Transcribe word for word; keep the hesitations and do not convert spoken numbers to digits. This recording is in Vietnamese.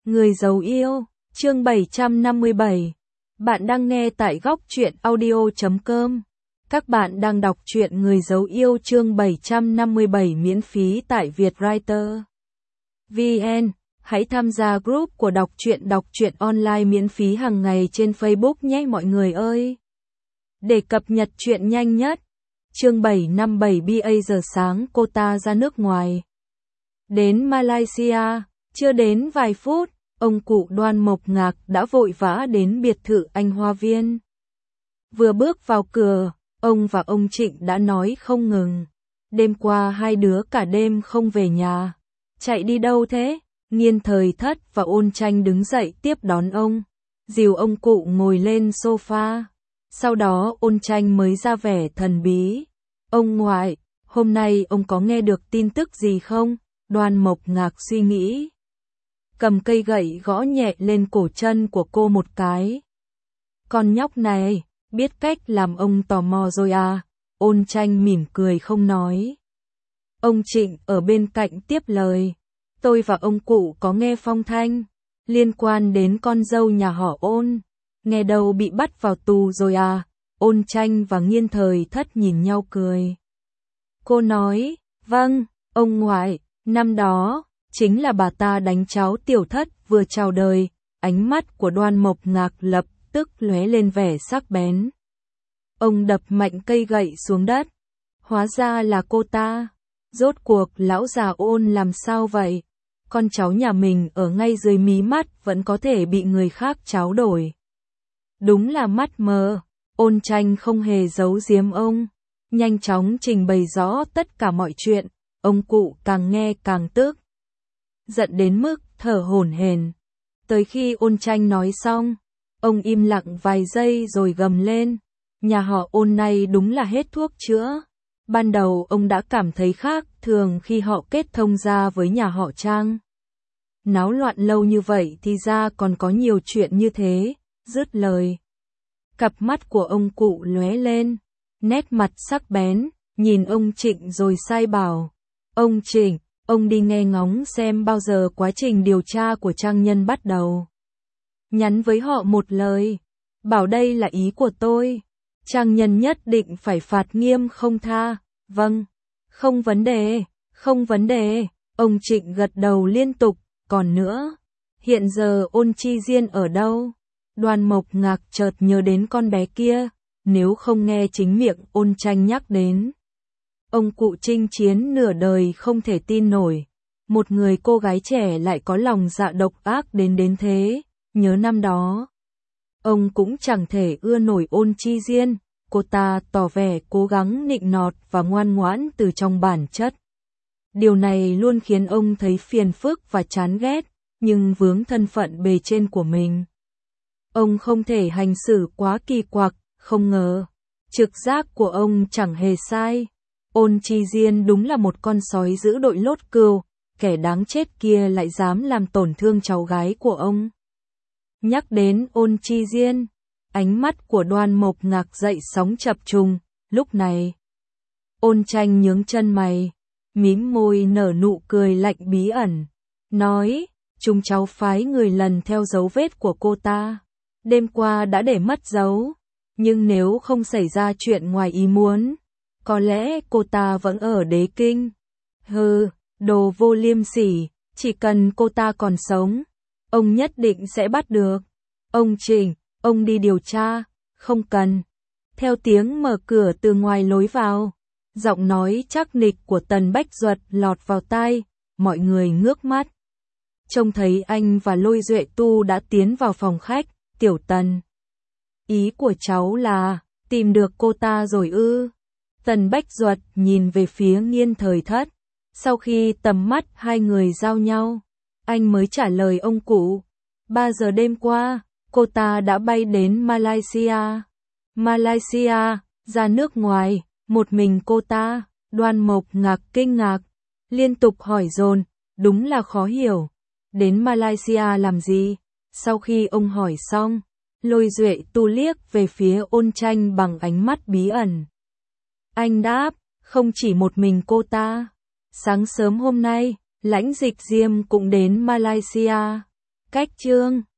Người giấu yêu, chương bảy trăm năm mươi bảy. Bạn đang nghe tại góc truyện audio chấm com. Các bạn đang đọc truyện Người giấu yêu chương bảy trăm năm mươi bảy miễn phí tại Vietwriter. vê en. Hãy tham gia group của đọc truyện đọc truyện online miễn phí hàng ngày trên Facebook nhé mọi người ơi. Để cập nhật truyện nhanh nhất. Chương bảy trăm năm mươi bảy ba giờ sáng cô ta ra nước ngoài. Đến Malaysia, chưa đến vài phút, ông cụ Đoan Mộc Ngạc đã vội vã đến biệt thự anh Hoa Viên. Vừa bước vào cửa, ông và ông Trịnh đã nói không ngừng. Đêm qua hai đứa cả đêm không về nhà. Chạy đi đâu thế? Nghiên Thời Thất và Ôn Tranh đứng dậy tiếp đón ông. Dìu ông cụ ngồi lên sofa. Sau đó Ôn Tranh mới ra vẻ thần bí. Ông ngoại, hôm nay ông có nghe được tin tức gì không? Đoan Mộc Ngạc suy nghĩ. Cầm cây gậy gõ nhẹ lên cổ chân của cô một cái. Con nhóc này, biết cách làm ông tò mò rồi à? Ôn Tranh mỉm cười không nói. Ông Trịnh ở bên cạnh tiếp lời. Tôi và ông cụ có nghe phong thanh liên quan đến con dâu nhà họ Ôn. Nghe đâu bị bắt vào tù rồi à? Ôn Tranh và Nghiên Thời Thất nhìn nhau cười. Cô nói, vâng, ông ngoại, năm đó, chính là bà ta đánh cháu Tiểu Thất vừa chào đời. Ánh mắt của Đoan Mộc Ngạc lập tức lóe lên vẻ sắc bén. Ông đập mạnh cây gậy xuống đất. Hóa ra là cô ta. Rốt cuộc lão già Ôn làm sao vậy? Con cháu nhà mình ở ngay dưới mí mắt vẫn có thể bị người khác tráo đổi. Đúng là mắt mờ. Ôn Tranh không hề giấu giếm ông. Nhanh chóng trình bày rõ tất cả mọi chuyện. Ông cụ càng nghe càng tức. Giận đến mức thở hổn hển. Tới khi Ôn Tranh nói xong, ông im lặng vài giây rồi gầm lên. Nhà họ Ôn này đúng là hết thuốc chữa. Ban đầu ông đã cảm thấy khác thường khi họ kết thông ra với nhà họ Trang. Náo loạn lâu như vậy thì ra còn có nhiều chuyện như thế. Dứt lời, cặp mắt của ông cụ lóe lên, nét mặt sắc bén, nhìn ông Trịnh rồi sai bảo. Ông Trịnh, ông đi nghe ngóng xem bao giờ quá trình điều tra của Trang Nhân bắt đầu. Nhắn với họ một lời, bảo đây là ý của tôi. Trang Nhân nhất định phải phạt nghiêm không tha. Vâng, không vấn đề, không vấn đề. Ông Trịnh gật đầu liên tục. Còn nữa, hiện giờ Ôn Chi Diên ở đâu? Đoan Mộc Ngạc chợt nhớ đến con bé kia, nếu không nghe chính miệng Ôn Tranh nhắc đến. Ông cụ chinh chiến nửa đời không thể tin nổi, một người cô gái trẻ lại có lòng dạ độc ác đến đến thế. Nhớ năm đó, ông cũng chẳng thể ưa nổi Ôn Chi Diên, cô ta tỏ vẻ cố gắng nịnh nọt và ngoan ngoãn từ trong bản chất. Điều này luôn khiến ông thấy phiền phức và chán ghét, nhưng vướng thân phận bề trên của mình. Ông không thể hành xử quá kỳ quặc, không ngờ. Trực giác của ông chẳng hề sai. Ôn Chi Diên đúng là một con sói giữ đội lốt cừu, kẻ đáng chết kia lại dám làm tổn thương cháu gái của ông. Nhắc đến Ôn Chi Diên, ánh mắt của Đoan Mộc Ngạc dậy sóng chập trùng, lúc này. Ôn Tranh nhướng chân mày, mím môi nở nụ cười lạnh bí ẩn, nói, chúng cháu phái người lần theo dấu vết của cô ta. Đêm qua đã để mất dấu, nhưng nếu không xảy ra chuyện ngoài ý muốn, có lẽ cô ta vẫn ở Đế Kinh. Hừ, đồ vô liêm sỉ, chỉ cần cô ta còn sống, ông nhất định sẽ bắt được. Ông Trịnh, ông đi điều tra, không cần. Theo tiếng mở cửa từ ngoài lối vào, giọng nói chắc nịch của Tần Bách Duật lọt vào tai, mọi người ngước mắt. Trông thấy anh và Lôi Duệ Tu đã tiến vào phòng khách. Tiểu Tần, ý của cháu là, tìm được cô ta rồi ư? Tần Bách Duật nhìn về phía Nghiên Thời Thất. Sau khi tầm mắt hai người giao nhau, anh mới trả lời ông cụ. Ba giờ đêm qua, cô ta đã bay đến Malaysia. Malaysia, ra nước ngoài, một mình cô ta. Đoan Mộc Ngạc kinh ngạc, liên tục hỏi dồn, đúng là khó hiểu. Đến Malaysia làm gì? Sau khi ông hỏi xong, Lôi Duệ Tu liếc về phía Ôn Tranh bằng ánh mắt bí ẩn. Anh đáp, không chỉ một mình cô ta. Sáng sớm hôm nay, Lãnh Dịch Diêm cũng đến Malaysia. Cách chương